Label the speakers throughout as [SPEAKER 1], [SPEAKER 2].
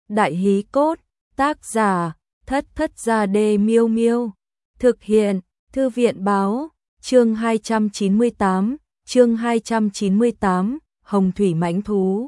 [SPEAKER 1] Đại hí cốt, tác giả, Thất Thất Gia Đê Miêu Miêu. Thực hiện, Thư viện báo, chương 298, Hồng Thủy Mãnh Thú.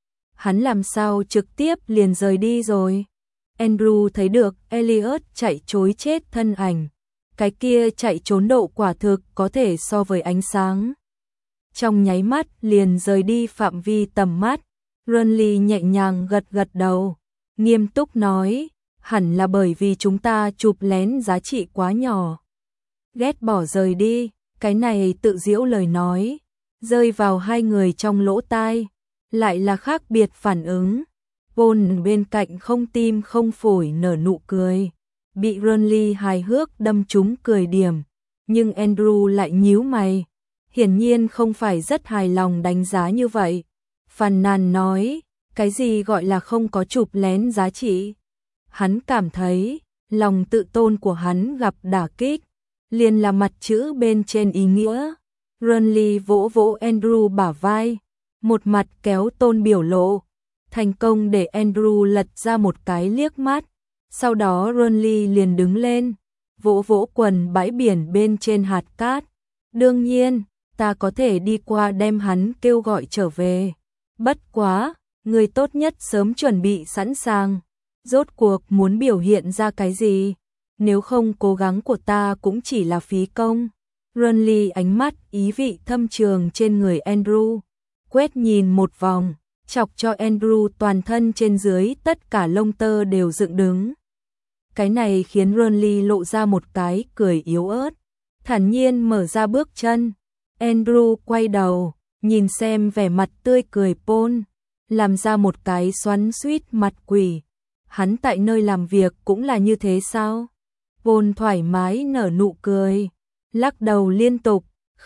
[SPEAKER 1] Hắn làm sao trực tiếp liền rời đi rồi. Andrew thấy được Elliot chạy trối chết thân ảnh. Cái kia chạy trốn độ quả thực có thể so với ánh sáng. Trong nháy mắt liền rời đi phạm vi tầm mắt. Ronly nhẹ nhàng gật gật đầu, nghiêm túc nói, hẳn là bởi vì chúng ta chụp lén giá trị quá nhỏ. Ghét bỏ rời đi, cái này tự giễu lời nói, rơi vào hai người trong lỗ tai, lại là khác biệt phản ứng. Paul bên cạnh không tim không phổi nở nụ cười, bị Ronly hài hước đâm trúng cười điểm, nhưng Andrew lại nhíu mày, hiển nhiên không phải rất hài lòng đánh giá như vậy. Phàn nàn nói, cái gì gọi là không có chụp lén giá trị? Hắn cảm thấy, lòng tự tôn của hắn gặp đả kích, liền là mặt chữ bên trên ý nghĩa. Ronly vỗ vỗ Andrew bả vai, một mặt kéo tôn biểu lộ, thành công để Andrew lật ra một cái liếc mắt. Sau đó Ronly liền đứng lên, vỗ vỗ quần bãi biển bên trên hạt cát. Đương nhiên, ta có thể đi qua đem hắn kêu gọi trở về. Bất quá, người tốt nhất sớm chuẩn bị sẵn sàng. Rốt cuộc muốn biểu hiện ra cái gì? Nếu không cố gắng của ta cũng chỉ là phí công. Ronly ánh mắt ý vị thâm trường trên người Andrew, quét nhìn một vòng, chọc cho Andrew toàn thân trên dưới tất cả lông tơ đều dựng đứng. Cái này khiến Ronly lộ ra một cái cười yếu ớt, thản nhiên mở ra bước chân. Andrew quay đầu, nhìn xem vẻ mặt tươi cười Paul, làm ra một cái xoắn xuýt mặt quỷ. Hắn tại nơi làm việc cũng là như thế sao? Paul thoải mái nở nụ cười, lắc đầu liên tục,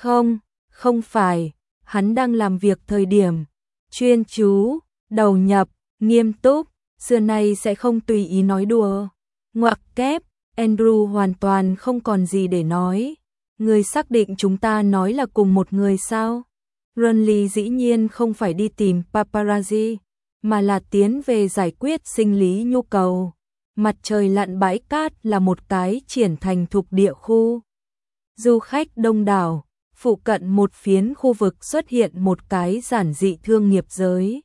[SPEAKER 1] không phải, hắn đang làm việc thời điểm chuyên chú, đầu nhập, nghiêm túc, xưa nay sẽ không tùy ý nói đùa. Ngoặc kép, Andrew hoàn toàn không còn gì để nói. Người xác định chúng ta nói là cùng một người sao? Ronly dĩ nhiên không phải đi tìm paparazzi, mà là tiến về giải quyết sinh lý nhu cầu. Mặt trời lặn bãi cát là một cái triển thành thục địa khu. Du khách đông đảo, phụ cận một phiến khu vực xuất hiện một cái giản dị thương nghiệp giới.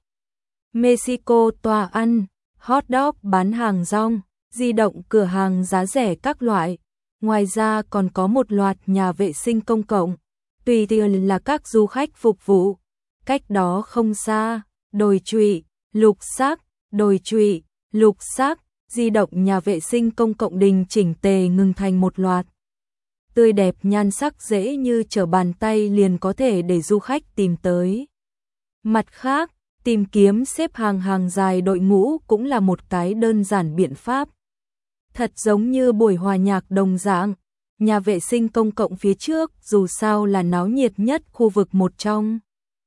[SPEAKER 1] Mexico tòa ăn, hot dog bán hàng rong, di động cửa hàng giá rẻ các loại. Ngoài ra còn có một loạt nhà vệ sinh công cộng, tùy tiện là các du khách phục vụ. Cách đó không xa, đồi trụy, lục sắc, đồi trụy, lục sắc, di động nhà vệ sinh công cộng đình chỉnh tề ngừng thành một loạt. Tươi đẹp nhan sắc dễ như trở bàn tay liền có thể để du khách tìm tới. Mặt khác, tìm kiếm xếp hàng dài đội ngũ cũng là một cái đơn giản biện pháp. Thật giống như buổi hòa nhạc đồng dạng, nhà vệ sinh công cộng phía trước dù sao là náo nhiệt nhất khu vực một trong.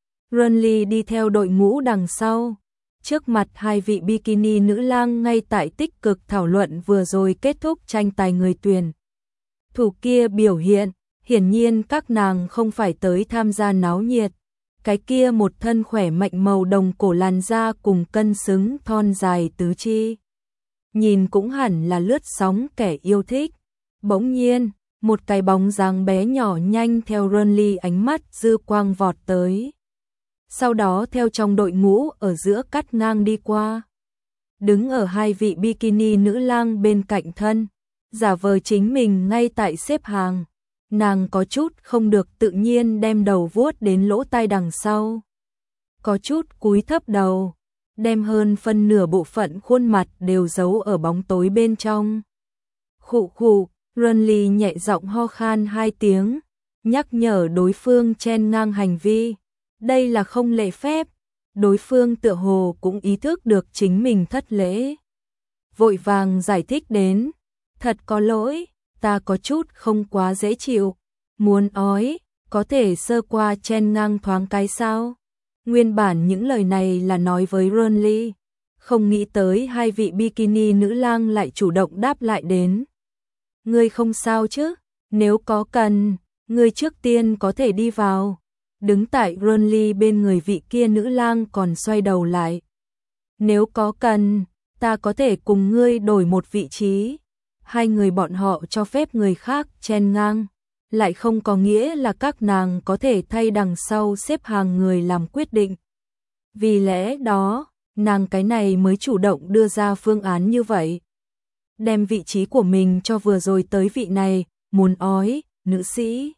[SPEAKER 1] Ronly đi theo đội ngũ đằng sau, trước mặt hai vị bikini nữ lang ngay tại tích cực thảo luận vừa rồi kết thúc tranh tài người tuyển thủ kia biểu hiện, hiển nhiên các nàng không phải tới tham gia náo nhiệt. Cái kia một thân khỏe mạnh màu đồng cổ làn da cùng cân xứng thon dài tứ chi, nhìn cũng hẳn là lướt sóng kẻ yêu thích. Bỗng nhiên, một cái bóng dáng bé nhỏ nhanh theo Ronly ánh mắt dư quang vọt tới. Sau đó theo trong đội ngũ ở giữa cắt ngang đi qua. Đứng ở hai vị bikini nữ lang bên cạnh thân, giả vờ chính mình ngay tại xếp hàng. Nàng có chút không được tự nhiên đem đầu vuốt đến lỗ tai đằng sau. Có chút cúi thấp đầu, đem hơn phân nửa bộ phận khuôn mặt đều giấu ở bóng tối bên trong. Khụ khụ, Ronly nhẹ giọng ho khan hai tiếng, nhắc nhở đối phương chen ngang hành vi. Đây là không lễ phép. Đối phương tựa hồ cũng ý thức được chính mình thất lễ, vội vàng giải thích đến, thật có lỗi, ta có chút không quá dễ chịu, muốn ói, có thể sơ qua chen ngang thoáng cái sao? Nguyên bản những lời này là nói với Ronly, không nghĩ tới hai vị bikini nữ lang lại chủ động đáp lại đến. Ngươi không sao chứ? Nếu có cần, ngươi trước tiên có thể đi vào. Đứng tại Ronly bên người vị kia nữ lang còn xoay đầu lại. Nếu có cần, ta có thể cùng ngươi đổi một vị trí. Hai người bọn họ cho phép người khác chen ngang, lại không có nghĩa là các nàng có thể thay đằng sau xếp hàng người làm quyết định. Vì lẽ đó, nàng cái này mới chủ động đưa ra phương án như vậy. Đem vị trí của mình cho vừa rồi tới vị này, muốn ói, nữ sĩ.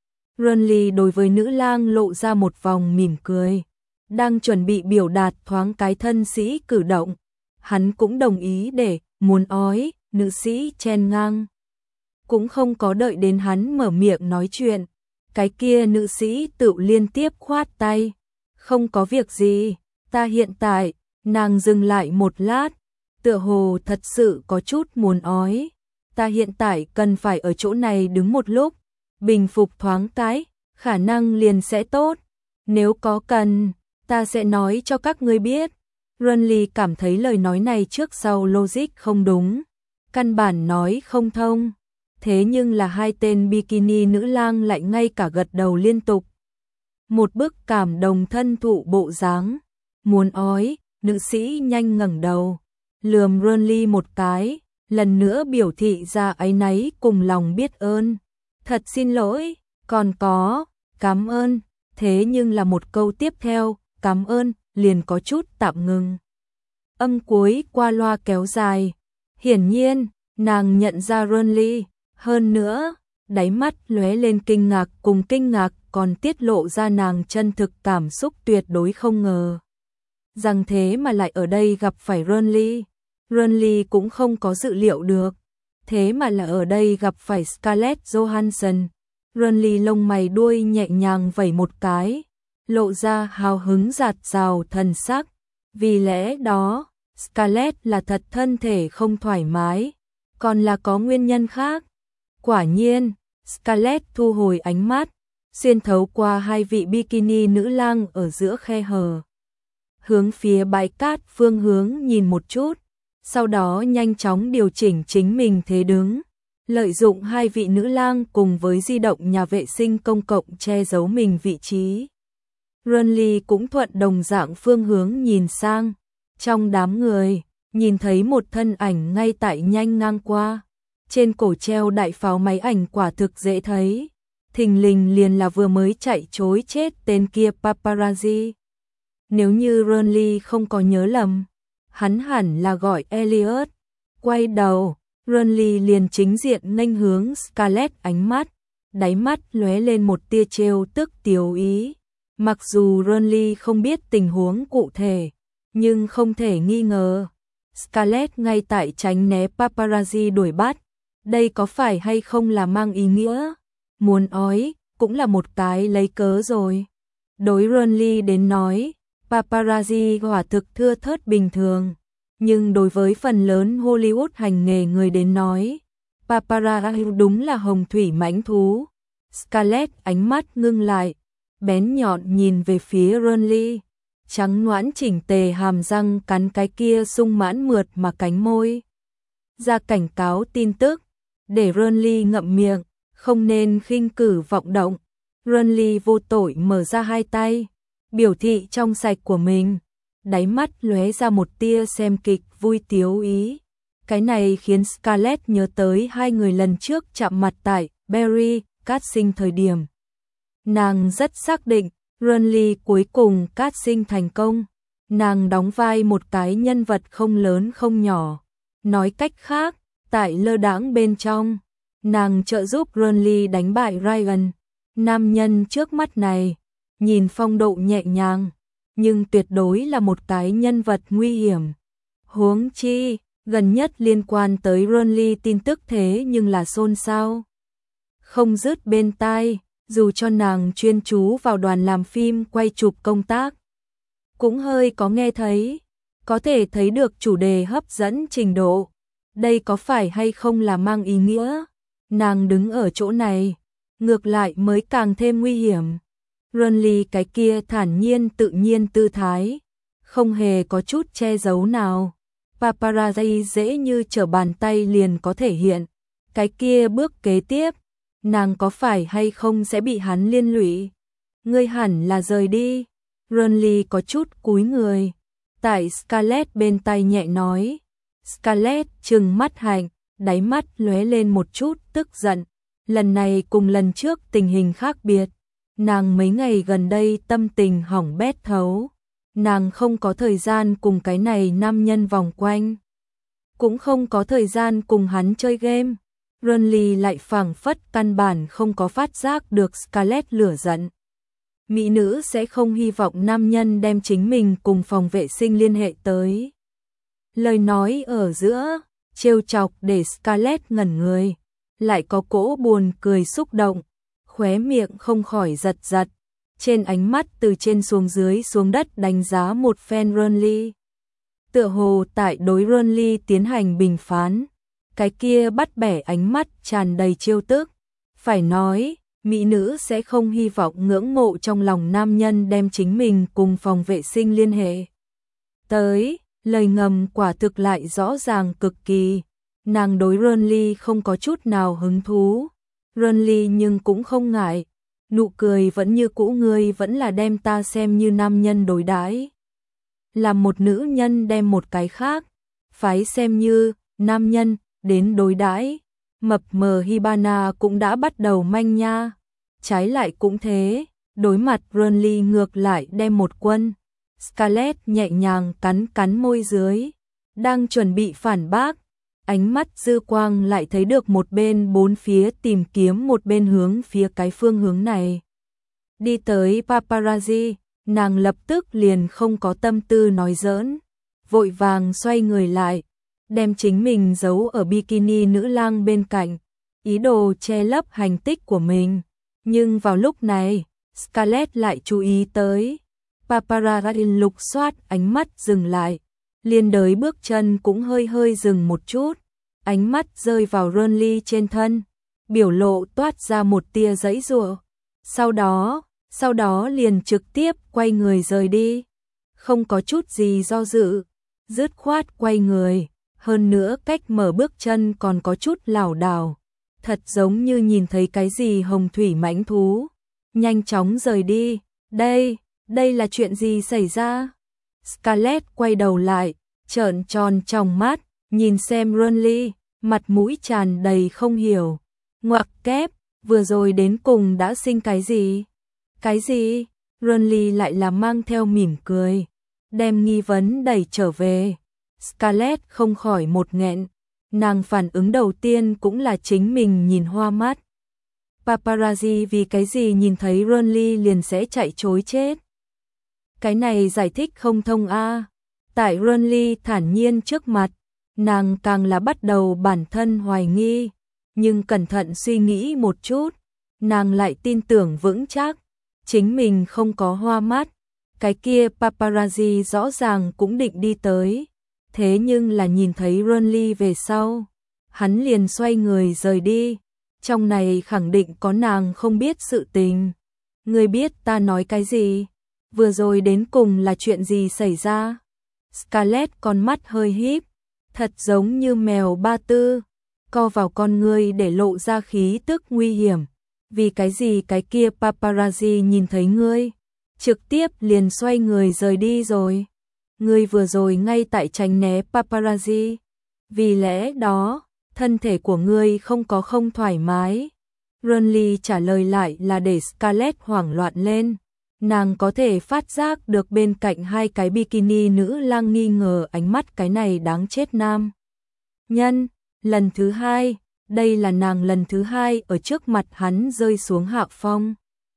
[SPEAKER 1] Renly đối với nữ lang lộ ra một vòng mỉm cười. Đang chuẩn bị biểu đạt thoáng cái thân sĩ cử động. Hắn cũng đồng ý để, muốn ói, nữ sĩ chen ngang. Cũng không có đợi đến hắn mở miệng nói chuyện. Cái kia nữ sĩ tự liên tiếp khoát tay. Không có việc gì, ta hiện tại, nàng dừng lại một lát. Tựa hồ thật sự có chút muốn ói. Ta hiện tại cần phải ở chỗ này đứng một lúc. Bình phục thoáng cái, khả năng liền sẽ tốt. Nếu có cần, ta sẽ nói cho các ngươi biết. Renly cảm thấy lời nói này trước sau logic không đúng. Căn bản nói không thông. Thế nhưng là hai tên bikini nữ lang lại ngay cả gật đầu liên tục. Một bức cảm đồng thân thụ bộ dáng. Muốn ói, nữ sĩ nhanh ngẩng đầu. Lườm Renly một cái, lần nữa biểu thị ra áy náy cùng lòng biết ơn. Thật xin lỗi, còn có, cảm ơn. Thế nhưng là một câu tiếp theo, cảm ơn, liền có chút tạm ngừng. Âm cuối qua loa kéo dài. Hiển nhiên, nàng nhận ra Renly. Hơn nữa, đáy mắt lóe lên kinh ngạc cùng kinh ngạc còn tiết lộ ra nàng chân thực cảm xúc tuyệt đối không ngờ. Rằng thế mà lại ở đây gặp phải Renly. Renly cũng không có dự liệu được. Thế mà là ở đây gặp phải Scarlett Johansson. Renly lông mày đuôi nhẹ nhàng vẩy một cái, lộ ra hào hứng dạt dào thần sắc. Vì lẽ đó, Scarlett là thật thân thể không thoải mái, còn là có nguyên nhân khác. Quả nhiên, Scarlett thu hồi ánh mắt, xuyên thấu qua hai vị bikini nữ lang ở giữa khe hở. Hướng phía bãi cát phương hướng nhìn một chút, sau đó nhanh chóng điều chỉnh chính mình thế đứng. Lợi dụng hai vị nữ lang cùng với di động nhà vệ sinh công cộng che giấu mình vị trí. Renly cũng thuận đồng dạng phương hướng nhìn sang. Trong đám người, nhìn thấy một thân ảnh ngay tại nhanh ngang qua. Trên cổ treo đại pháo máy ảnh quả thực dễ thấy. Thình lình liền là vừa mới chạy trối chết tên kia paparazzi. Nếu như Renly không có nhớ lầm, hắn hẳn là gọi Elliot. Quay đầu, Renly liền chính diện nghênh hướng Scarlett, ánh mắt, đáy mắt lóe lên một tia trêu tức tiếu ý. Mặc dù Renly không biết tình huống cụ thể, nhưng không thể nghi ngờ, Scarlett ngay tại tránh né paparazzi đuổi bắt. Đây có phải hay không là mang ý nghĩa muốn ói cũng là một cái lấy cớ rồi. Đối Renly đến nói, paparazzi quả thực thưa thớt bình thường. Nhưng đối với phần lớn Hollywood hành nghề người đến nói, paparazzi đúng là hồng thủy mãnh thú. Scarlett ánh mắt ngưng lại, bén nhọn nhìn về phía Renly, trắng nõn chỉnh tề hàm răng cắn cái kia sung mãn mượt mà cánh môi. Ra cảnh cáo tin tức, để Renly ngậm miệng, không nên khinh cử vọng động. Renly vô tội mở ra hai tay, biểu thị trong sạch của mình. Đáy mắt lóe ra một tia xem kịch vui tiếu ý. Cái này khiến Scarlett nhớ tới hai người lần trước chạm mặt tại Berry casting thời điểm. Nàng rất xác định, Renly cuối cùng casting thành công. Nàng đóng vai một cái nhân vật không lớn không nhỏ. Nói cách khác, tại lơ đãng bên trong, nàng trợ giúp Renly đánh bại Ryan. Nam nhân trước mắt này, nhìn phong độ nhẹ nhàng, nhưng tuyệt đối là một cái nhân vật nguy hiểm. Huống chi, gần nhất liên quan tới Renly tin tức thế nhưng là xôn xao không dứt bên tai, dù cho nàng chuyên chú vào đoàn làm phim quay chụp công tác. Cũng hơi có nghe thấy, có thể thấy được chủ đề hấp dẫn trình độ. Đây có phải hay không là mang ý nghĩa nàng đứng ở chỗ này, ngược lại mới càng thêm nguy hiểm. Renly cái kia thản nhiên tự nhiên tư thái, không hề có chút che giấu nào. Paparazzi dễ như trở bàn tay liền có thể hiện. Cái kia bước kế tiếp, nàng có phải hay không sẽ bị hắn liên lụy? Ngươi hẳn là rời đi. Renly có chút cúi người, tại Scarlett bên tai nhẹ nói, Scarlett trừng mắt hạnh, đáy mắt lóe lên một chút tức giận. Lần này cùng lần trước tình hình khác biệt. Nàng mấy ngày gần đây tâm tình hỏng bét thấu. Nàng không có thời gian cùng cái này nam nhân vòng quanh. Cũng không có thời gian cùng hắn chơi game. Renly lại phảng phất căn bản không có phát giác được Scarlett lửa giận. Mỹ nữ sẽ không hy vọng nam nhân đem chính mình cùng phòng vệ sinh liên hệ tới. Lời nói ở giữa, trêu chọc để Scarlett ngẩn người. Lại có cỗ buồn cười xúc động, khóe miệng không khỏi giật giật. Trên ánh mắt từ trên xuống dưới xuống đất đánh giá một phen Renly. Tựa hồ tại đối Renly tiến hành bình phán. Cái kia bắt bẻ ánh mắt tràn đầy trêu tức. Phải nói, mỹ nữ sẽ không hy vọng ngưỡng mộ trong lòng nam nhân đem chính mình cùng phòng vệ sinh liên hệ. Tới, lời ngầm quả thực lại rõ ràng cực kỳ. Nàng đối Renly không có chút nào hứng thú. Renly nhưng cũng không ngại. Nụ cười vẫn như cũ, ngươi vẫn là đem ta xem như nam nhân đối đãi. Là một nữ nhân đem một cái khác phái xem như nam nhân đến đối đãi. Mập mờ Hibana cũng đã bắt đầu manh nha. Trái lại cũng thế, đối mặt Renly ngược lại đem một quân. Scarlett nhẹ nhàng cắn cắn môi dưới, đang chuẩn bị phản bác. Ánh mắt dư quang lại thấy được một bên bốn phía tìm kiếm một bên hướng phía cái phương hướng này. Đi tới paparazzi, nàng lập tức liền không có tâm tư nói giỡn. Vội vàng xoay người lại, đem chính mình giấu ở bikini nữ lang bên cạnh, ý đồ che lấp hành tích của mình. Nhưng vào lúc này, Scarlett lại chú ý tới. Paparazzi lục soát ánh mắt dừng lại, liên đới bước chân cũng hơi hơi dừng một chút. Ánh mắt rơi vào Renly trên thân, biểu lộ toát ra một tia giãy giụa. Sau đó liền trực tiếp quay người rời đi. Không có chút gì do dự, dứt khoát quay người, hơn nữa cách mở bước chân còn có chút lảo đảo. Thật giống như nhìn thấy cái gì hồng thủy mãnh thú. Nhanh chóng rời đi, đây là chuyện gì xảy ra? Scarlett quay đầu lại, trợn tròn tròng mắt, nhìn xem Renly, mặt mũi tràn đầy không hiểu. Ngoặc kép, vừa rồi đến cùng đã sinh cái gì? Cái gì? Renly lại là mang theo mỉm cười, đem nghi vấn đẩy trở về. Scarlett không khỏi một nghẹn, nàng phản ứng đầu tiên cũng là chính mình nhìn hoa mắt. Paparazzi vì cái gì nhìn thấy Renly liền sẽ chạy trối chết? Cái này giải thích không thông a. Tại Renly thản nhiên trước mặt, nàng càng là bắt đầu bản thân hoài nghi, nhưng cẩn thận suy nghĩ một chút, nàng lại tin tưởng vững chắc, chính mình không có hoa mắt. Cái kia paparazzi rõ ràng cũng định đi tới, thế nhưng là nhìn thấy Renly về sau, hắn liền xoay người rời đi. Trong này khẳng định có nàng không biết sự tình. Ngươi biết ta nói cái gì? Vừa rồi đến cùng là chuyện gì xảy ra? Scarlett con mắt hơi híp, thật giống như mèo ba tư, co vào con ngươi để lộ ra khí tức nguy hiểm. Vì cái gì cái kia paparazzi nhìn thấy ngươi, trực tiếp liền xoay người rời đi rồi? Ngươi vừa rồi ngay tại tránh né paparazzi, vì lẽ đó, thân thể của ngươi không có không thoải mái. Renly trả lời lại là để Scarlett hoảng loạn lên. Nàng có thể phát giác được bên cạnh hai cái bikini nữ lang nghi ngờ ánh mắt cái này đáng chết nam nhân. Lần thứ hai, đây là nàng lần thứ hai ở trước mặt hắn rơi xuống hạ phong.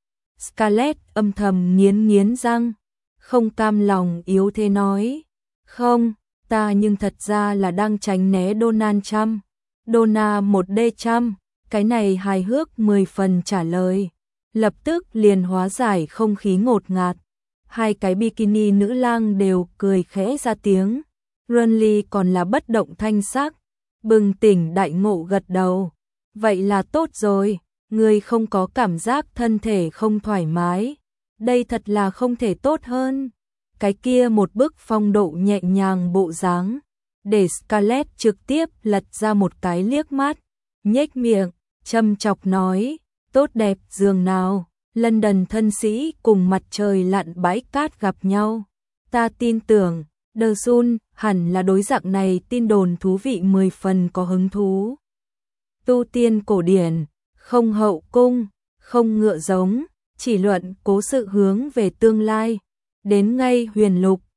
[SPEAKER 1] Scarlett âm thầm nghiến răng, không cam lòng yếu thế nói. Không, ta nhưng thật ra là đang tránh né Donald Trump. Donna 1D Trump, cái này hài hước 10 phần trả lời. Lập tức liền hóa giải không khí ngột ngạt. Hai cái bikini nữ lang đều cười khẽ ra tiếng. Renly còn là bất động thanh sắc, bừng tỉnh đại ngộ gật đầu. Vậy là tốt rồi, ngươi không có cảm giác thân thể không thoải mái. Đây thật là không thể tốt hơn. Cái kia một bức phong độ nhẹ nhàng bộ dáng, để Scarlett trực tiếp lật ra một cái liếc mắt, nhếch miệng, châm chọc nói, tốt đẹp giường nào, London thân sĩ cùng mặt trời lặn bãi cát gặp nhau. Ta tin tưởng, The Sun, hẳn là đối dạng này tin đồn thú vị 10 phần có hứng thú. Tu tiên cổ điển, không hậu cung, không ngựa giống, chỉ luận cố sự hướng về tương lai, đến ngay huyền lục,